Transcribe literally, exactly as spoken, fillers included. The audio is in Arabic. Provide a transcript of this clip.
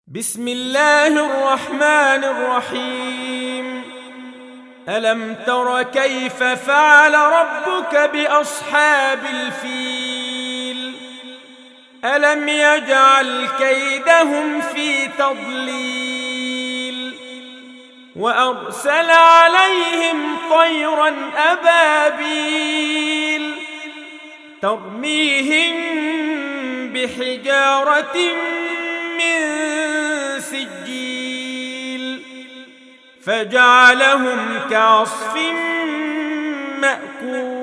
بسم الله الرحمن الرحيم. ألم تر كيف فعل ربك بأصحاب الفيل؟ ألم يجعل كيدهم في تضليل وأرسل عليهم طيرا أبابيل ترميهم بحجارة من سجيل فجعلهم كعصف مأكول.